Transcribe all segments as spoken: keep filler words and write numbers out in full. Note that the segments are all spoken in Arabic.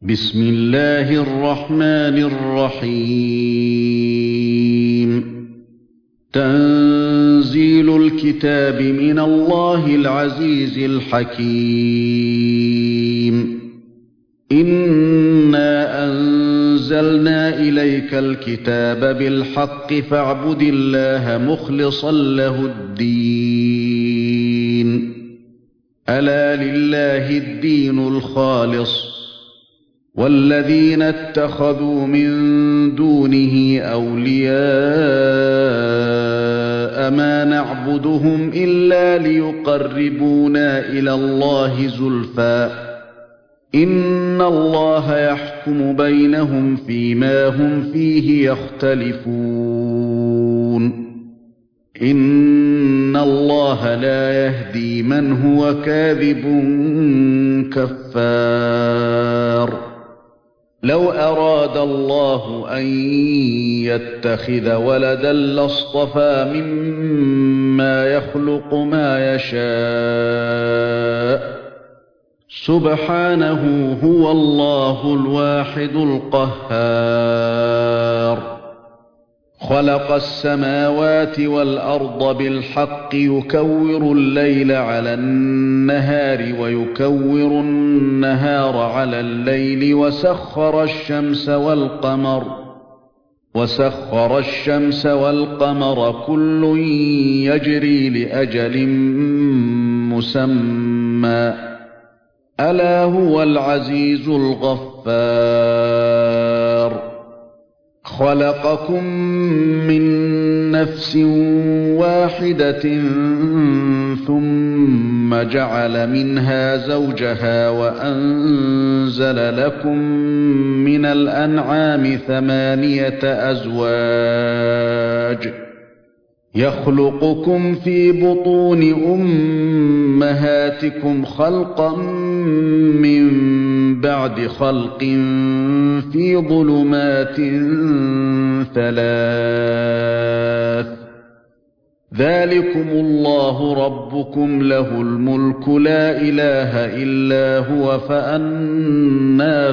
بسم الله الرحمن الرحيم تنزيل الكتاب من الله العزيز الحكيم إنا أنزلنا إليك الكتاب بالحق فاعبد الله مخلصا له الدين ألا لله الدين الخالص والذين اتخذوا من دونه أولياء ما نعبدهم إلا ليقربونا إلى الله زلفى إن الله يحكم بينهم فيما هم فيه يختلفون إن الله لا يهدي من هو كاذب كفار لو أراد الله أن يتخذ ولدا لاصطفى مما يخلق ما يشاء سبحانه هو الله الواحد القهار خلق السماوات والأرض بالحق يكور الليل على النهار ويكور النهار على الليل وسخر الشمس والقمر وسخر الشمس والقمر كل يجري لأجل مسمى ألا هو العزيز الغفار خلقكم من نفس واحدة ثم جعل منها زوجها وأنزل لكم من الأنعام ثمانية أزواج يخلقكم في بطون أمهاتكم خلقا من بعد خلق في ظلمات ثلاث ذلكم الله ربكم له الملك لا إله إلا هو فأنى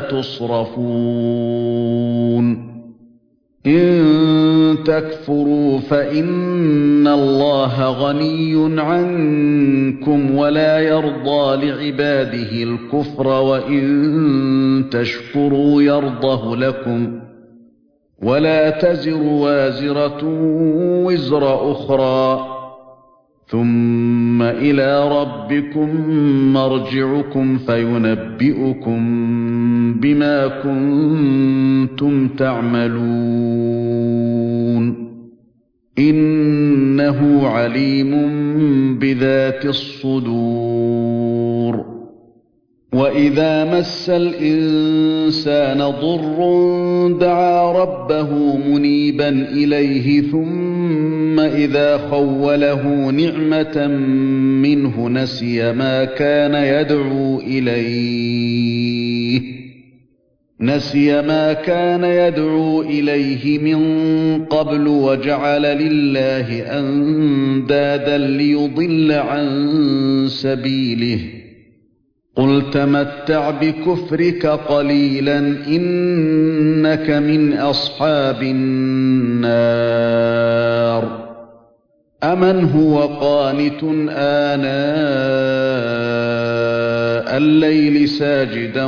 تصرفون إن تكفروا فإن الله غني عنكم ولا يرضى لعباده الكفر وإن تشكروا يرضه لكم ولا تزر وازرة وزر أخرى ثم إلى ربكم مرجعكم فينبئكم بما كنتم تعملون إنه عليم بذات الصدور وإذا مس الإنسان ضر دعا ربه منيبا إليه ثم إذا خوله نعمة منه نسي ما كان يدعو إليه نسي ما كان يدعو إليه من قبل وجعل لله أندادا ليضل عن سبيله قل تمتع بكفرك قليلا إنك من أصحاب النار أمن هو قانت آناء الليل ساجدا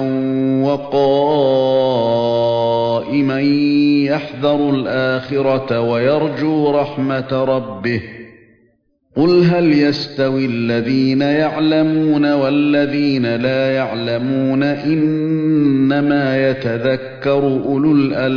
وقائما يحذر الآخرة ويرجو رحمة ربه قل هل يستوي الذين يعلمون والذين لا يعلمون إنما يتذكر أولو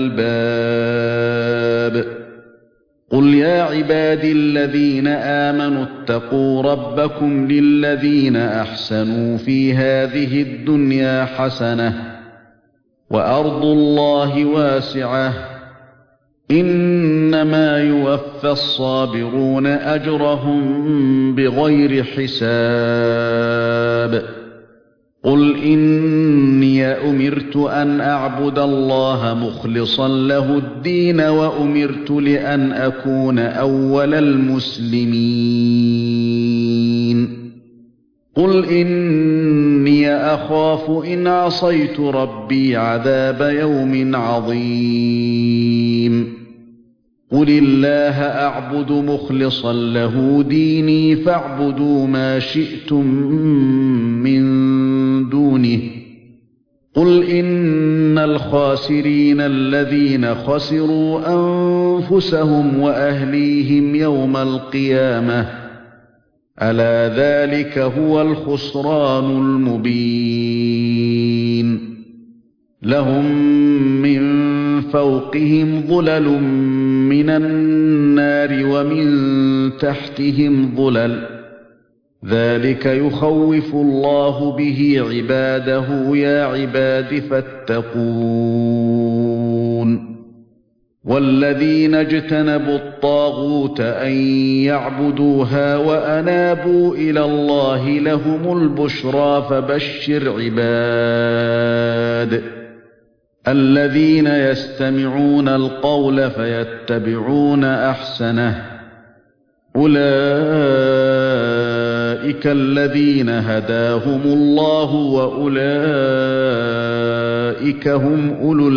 الألباب قل يا عبادي الذين آمنوا اتقوا ربكم للذين أحسنوا في هذه الدنيا حسنة وأرض الله واسعة إنما يوفى الصابرون أجرهم بغير حساب قل إني أمرت أن أعبد الله مخلصا له الدين وأمرت لأن أكون أول المسلمين قل إني إني أخاف إن عصيت ربي عذاب يوم عظيم قل الله أعبد مخلصا له ديني فاعبدوا ما شئتم من دونه قل إن الخاسرين الذين خسروا أنفسهم وأهليهم يوم القيامة ألا ذلك هو الخسران المبين لهم من فوقهم ظلل من النار ومن تحتهم ظلل ذلك يخوف الله به عباده يا عباد فاتقون والذين اجتنبوا الطاغوت أن يعبدوها وأنابوا إلى الله لهم البشرى فبشر عباد الذين يستمعون القول فيتبعون أحسنه أولئك الذين هداهم الله وأولئك هم أولو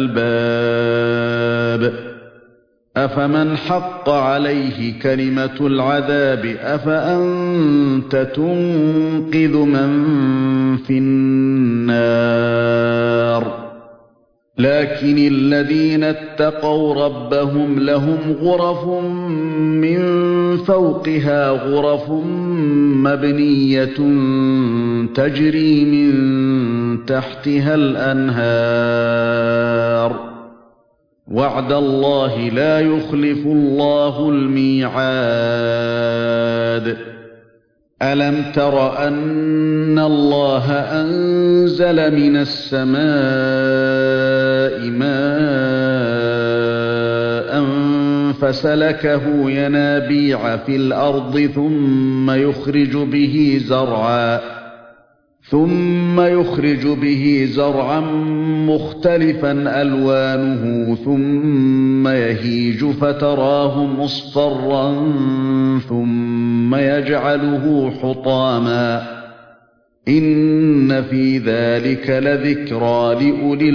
الألباب أفمن حق عليه كلمة العذاب أفأنت تنقذ من في النار لكن الذين اتقوا ربهم لهم غرف من فوقها غرف مبنية تجري من تحتها الأنهار وعد الله لا يخلف الله الميعاد ألم تر أن الله أنزل من السماء ماء فسلكه ينابيع في الأرض ثم يخرج به زرعا ثم يخرج به زرعا مختلفا ألوانه ثم يهيج فتراه مصفرا ثم يجعله حطاما إن في ذلك لذكرى لأولي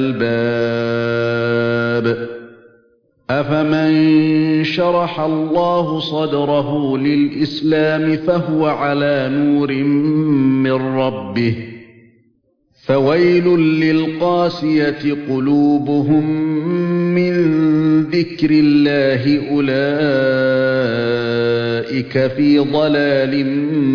الألباب أفمن شرح الله صدره للإسلام فهو على نور من ربه فويل للقاسية قلوبهم من ذكر الله أولئك في ضلال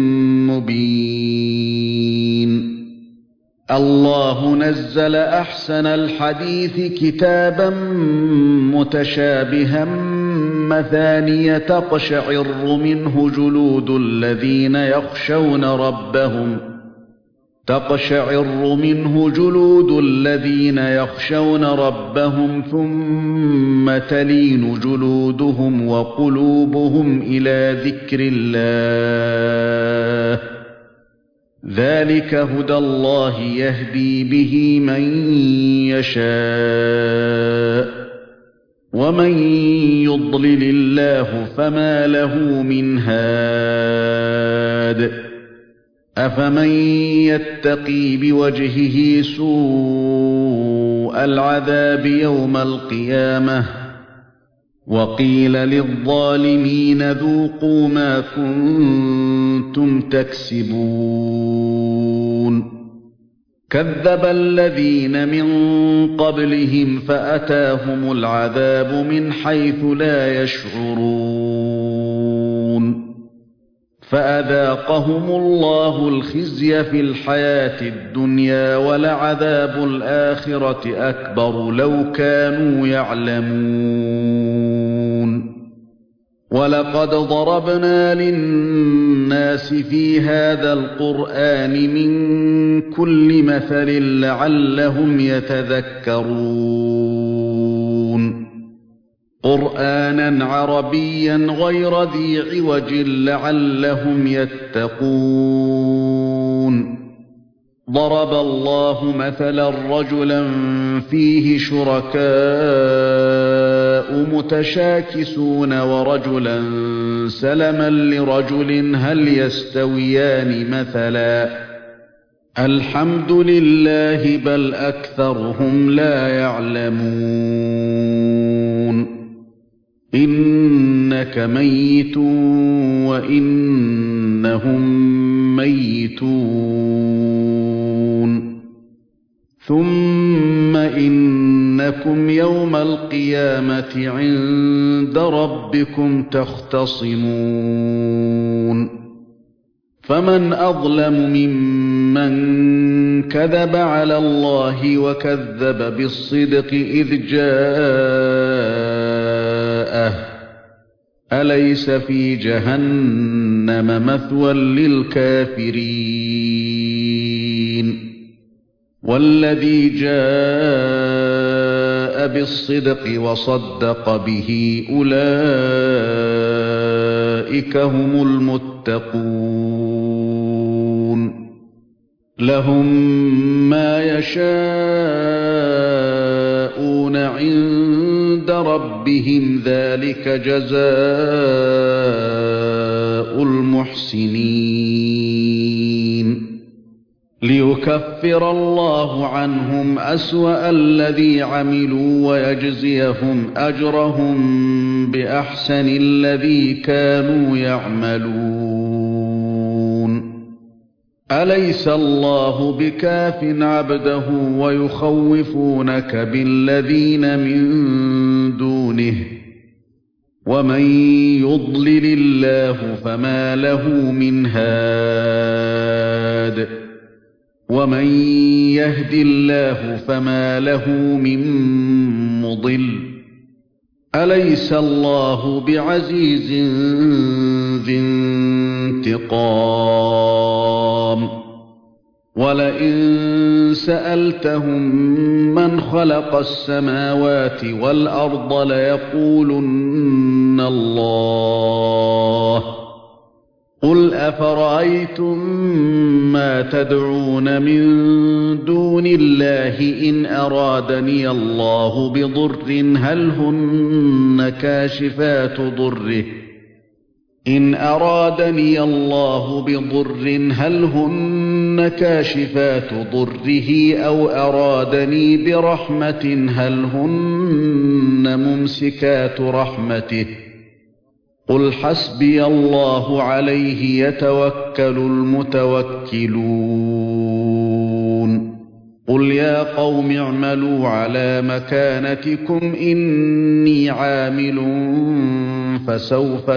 مبين الله نزل أحسن الحديث كتابا متشابها مثانية تقشعر منه جلود الذين يخشون ربهم تقشعر منه جلود الذين يخشون ربهم ثم تلين جلودهم وقلوبهم إلى ذكر الله ذلك هدى الله يهدي به من يشاء ومن يضلل الله فما له من هاد أفمن يتقي بوجهه سوء العذاب يوم القيامة وقيل للظالمين ذوقوا ما كنتم تكسبون كذب الذين من قبلهم فأتاهم العذاب من حيث لا يشعرون فأذاقهم الله الخزي في الحياة الدنيا ولعذاب الآخرة أكبر لو كانوا يعلمون ولقد ضربنا للناس في هذا القرآن من كل مثل لعلهم يتذكرون قرآنا عربيا غير ذي عوج لعلهم يتقون ضرب الله مثلا رجلا فيه شركاء متشاكسون ورجلا سلما لرجل هل يستويان مثلا الحمد لله بل أكثرهم لا يعلمون إنك ميت وإنهم ميتون ثم إنكم يوم القيامة عند ربكم تختصمون فمن أظلم ممن كذب على الله وكذب بالصدق إذ جاءه أليس في جهنم مثوى للكافرين والذي جاء بالصدق وصدق به أولئك هم المتقون لهم ما يشاءون عند ربهم ذلك جزاء المحسنين ليكفر الله عنهم أسوأ الذي عملوا ويجزيهم أجرهم بأحسن الذي كانوا يعملون أليس الله بكاف عبده ويخوفونك بالذين من دونه ومن يضلل الله فما له من هاد ومن يهد الله فما له من مضل أليس الله بعزيز ذي انتقام ولئن سألتهم من خلق السماوات والأرض ليقولن الله قل أفرأيتم ما تدعون من دون الله إن أرادني الله بضر هل هن كاشفات ضره إن أرادني الله بضر هل هن كاشفات ضره أو أرادني برحمة هل هن ممسكات رحمته قل حسبي الله عليه يتوكل المتوكلون قل يا قوم اعملوا على مكانتكم إني عامل فسوف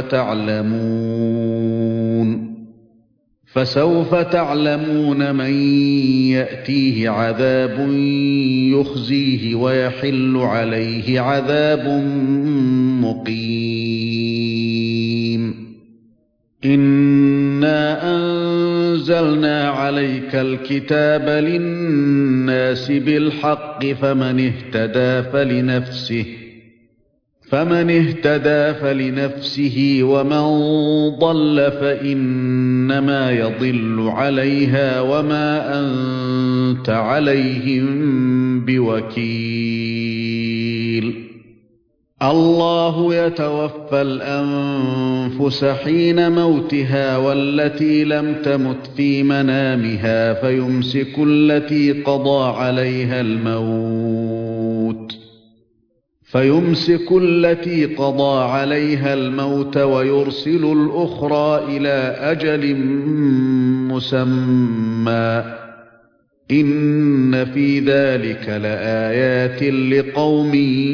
تعلمون فسوف تعلمون من يأتيه عذاب يخزيه ويحل عليه عذاب مقيم إنا أنزلنا عليك الكتاب للناس بالحق فمن اهتدى فلنفسه فمن اهتدى فلنفسه ومن ضل فإنما يضل عليها وما أنت عليهم بوكيل الله يتوفى الأنفس حين موتها والتي لم تمت في منامها فيمسك التي قضى عليها الموت فيمسك التي قضى عليها الموت ويرسل الأخرى إلى أجل مسمى إن في ذلك لآيات لقوم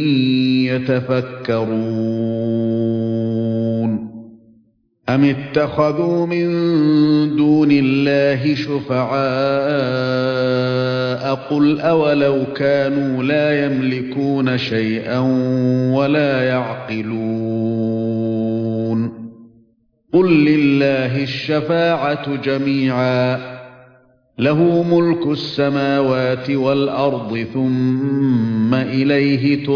يتفكرون أم اتخذوا من دون الله شفعاء قل أولو كانوا لا يملكون شيئا ولا يعقلون قل لله الشفاعة جميعا له ملك السماوات والأرض ثم إليه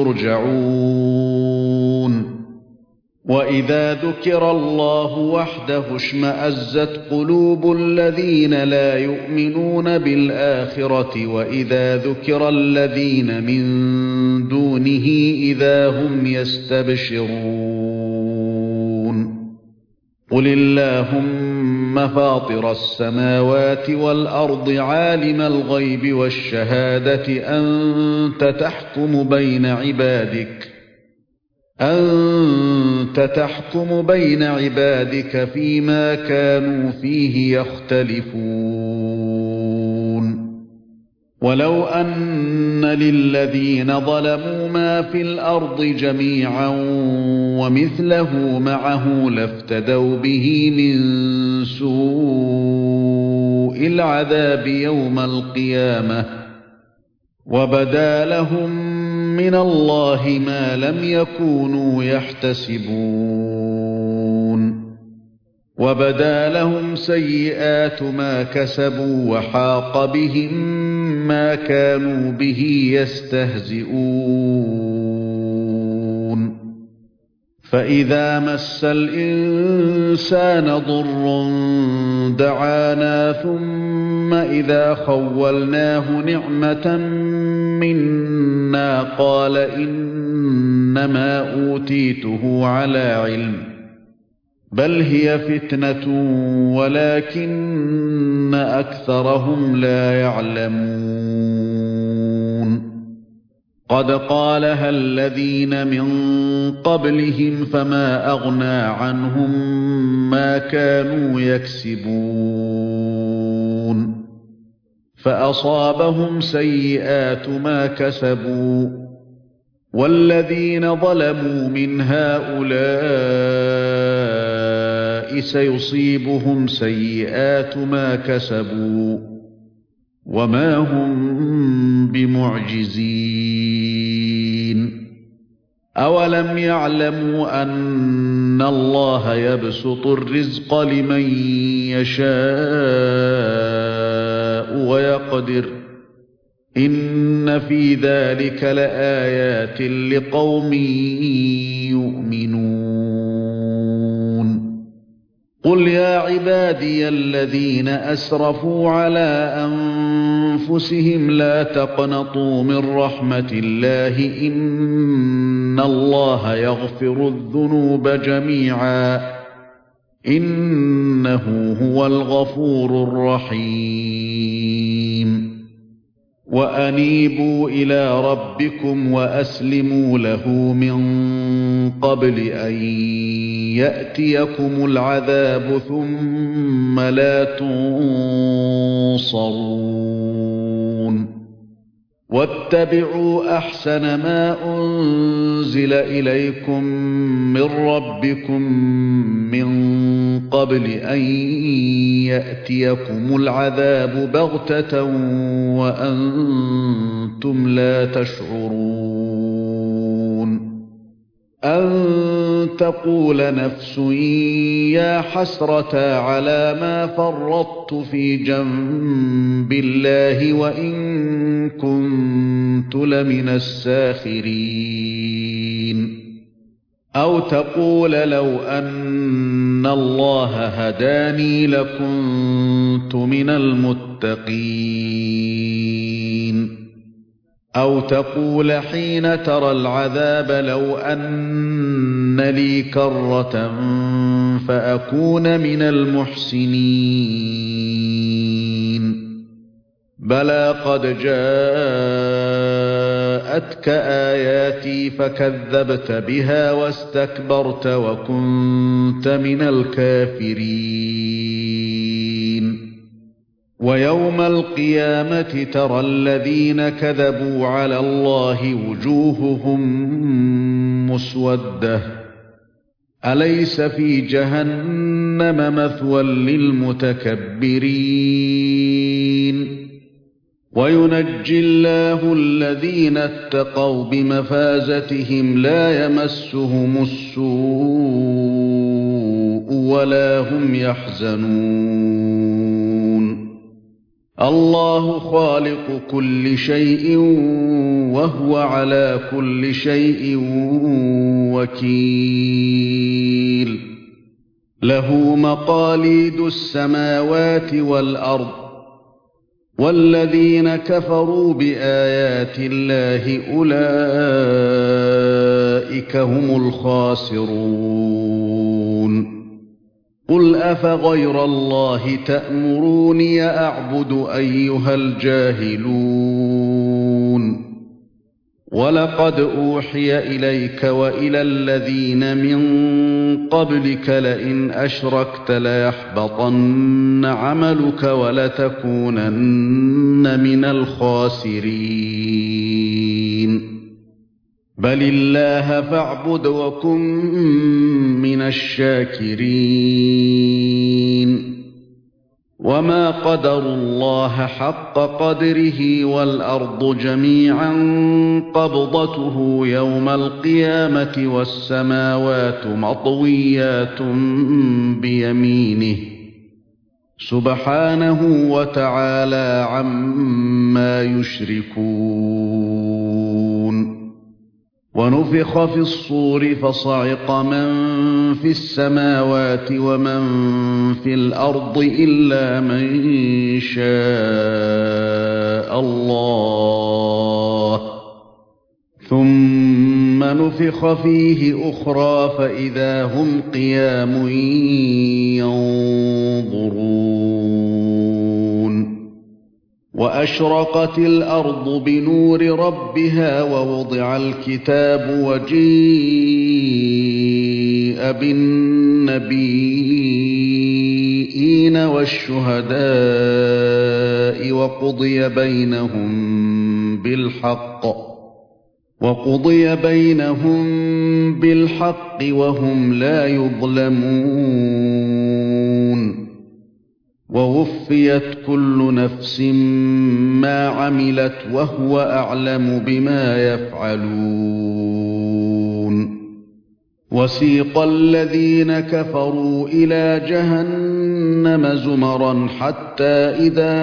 ترجعون وإذا ذكر الله وحده اشمأزت قلوب الذين لا يؤمنون بالآخرة وإذا ذكر الذين من دونه إذا هم يستبشرون قل اللهم فاطر السماوات والأرض عالم الغيب والشهادة أنت تحكم بين عبادك أنت تحكم بين عبادك فيما كانوا فيه يختلفون ولو أن للذين ظلموا ما في الأرض جميعا ومثله معه لافتدوا به من سوء العذاب يوم القيامة وبدا لهم من الله ما لم يكونوا يحتسبون وبدا لهم سيئات ما كسبوا وحاق بهم ما كانوا به يستهزئون فإذا مس الإنسان ضر دعانا ثم إذا خولناه نعمة منا قال إنما أوتيته على علم بل هي فتنة ولكن أكثرهم لا يعلمون قد قالها الذين من قبلهم فما أغنى عنهم ما كانوا يكسبون فأصابهم سيئات ما كسبوا والذين ظلموا من هؤلاء سيصيبهم سيئات ما كسبوا وما هم بمعجزين أولم يعلموا أن الله يبسط الرزق لمن يشاء ويقدر إن في ذلك لآيات لقوم يؤمنون قل يا عبادي الذين أسرفوا على أنفسهم لا تقنطوا من رحمة الله إن الله يغفر الذنوب جميعا إنه هو الغفور الرحيم وأنيبوا إلى ربكم وأسلموا له من قبل أن يأتيكم العذاب ثم لا تنصرون واتبعوا أحسن ما أنزل إليكم من ربكم من قبل أن يأتيكم العذاب بغتة وأنتم لا تشعرون أن تقول نفس يا حسرة على ما فرطت في جنب الله وإن كنت لمن الساخرين أو تقول لو أن الله هداني لكنت من المتقين أو تقول حين ترى العذاب لو أن لي كرة فأكون من المحسنين بلى قد جاءتك آياتي فكذبت بها واستكبرت وكنت من الكافرين ويوم القيامة ترى الذين كذبوا على الله وجوههم مسودة أليس في جهنم مثوى للمتكبرين وينجي الله الذين اتقوا بمفازتهم لا يمسهم السوء ولا هم يحزنون الله خالق كل شيء وهو على كل شيء وكيل له مقاليد السماوات والأرض والذين كفروا بآيات الله أولئك هم الخاسرون قل أفغير الله تأمروني أعبد أيها الجاهلون ولقد أوحي إليك وإلى الذين من قبلك لئن أشركت ليحبطن عملك ولتكونن من الخاسرين بل الله فاعبد وكن من الشاكرين وما قدروا الله حق قدره والأرض جميعا قبضته يوم القيامة والسماوات مطويات بيمينه سبحانه وتعالى عما يشركون ونفخ في الصور فصعق من في السماوات ومن في الأرض إلا من شاء الله ثم نفخ فيه أخرى فإذا هم قيام ينظرون وأشرقت الأرض بنور ربها ووضع الكتاب وجيء بالنبيين والشهداء وقضي بينهم بالحق وقضي بينهم بالحق وهم لا يظلمون ووفيت كل نفس ما عملت وهو أعلم بما يفعلون وسيق الذين كفروا إلى جهنم زمرا حتى إذا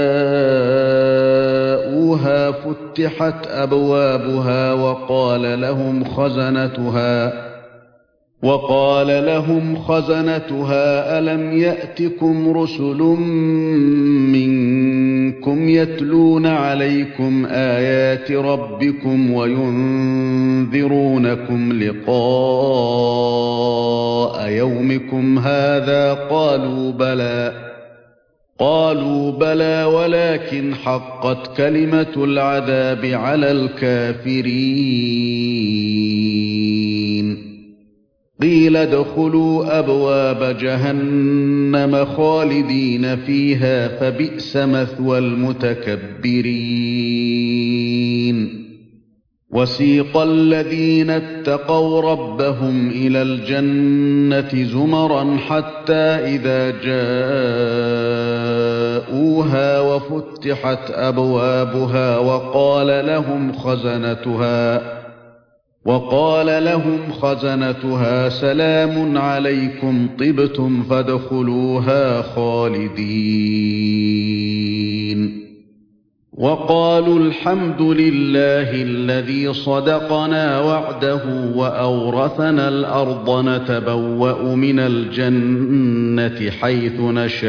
جاءوها فتحت أبوابها وقال لهم خزنتها وقال لهم خزنتها ألم يأتكم رسل منكم يتلون عليكم آيات ربكم وينذرونكم لقاء يومكم هذا قالوا بلى قالوا بلى ولكن حقت كلمة العذاب على الكافرين قيل ادخلوا أبواب جهنم خالدين فيها فبئس مثوى المتكبرين وسيق الذين اتقوا ربهم إلى الجنة زمرا حتى إذا جاءوها وفتحت أبوابها وقال لهم خزنتها وقال لهم خزنتها سلام عليكم طبتم فادخلوها خالدين وقالوا الحمد لله الذي صدقنا وعده وأورثنا الأرض نتبوأ من الجنة حيث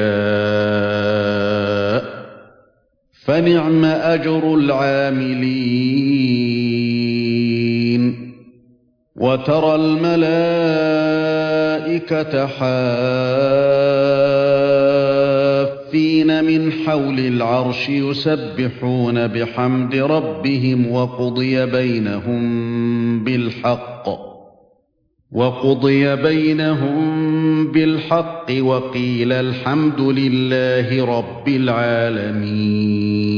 نشاء فنعم أجر العاملين وترى الملائكة حافين من حول العرش يسبحون بحمد ربهم وقضي بينهم بالحق وقضي بينهم بالحق وقيل الحمد لله رب العالمين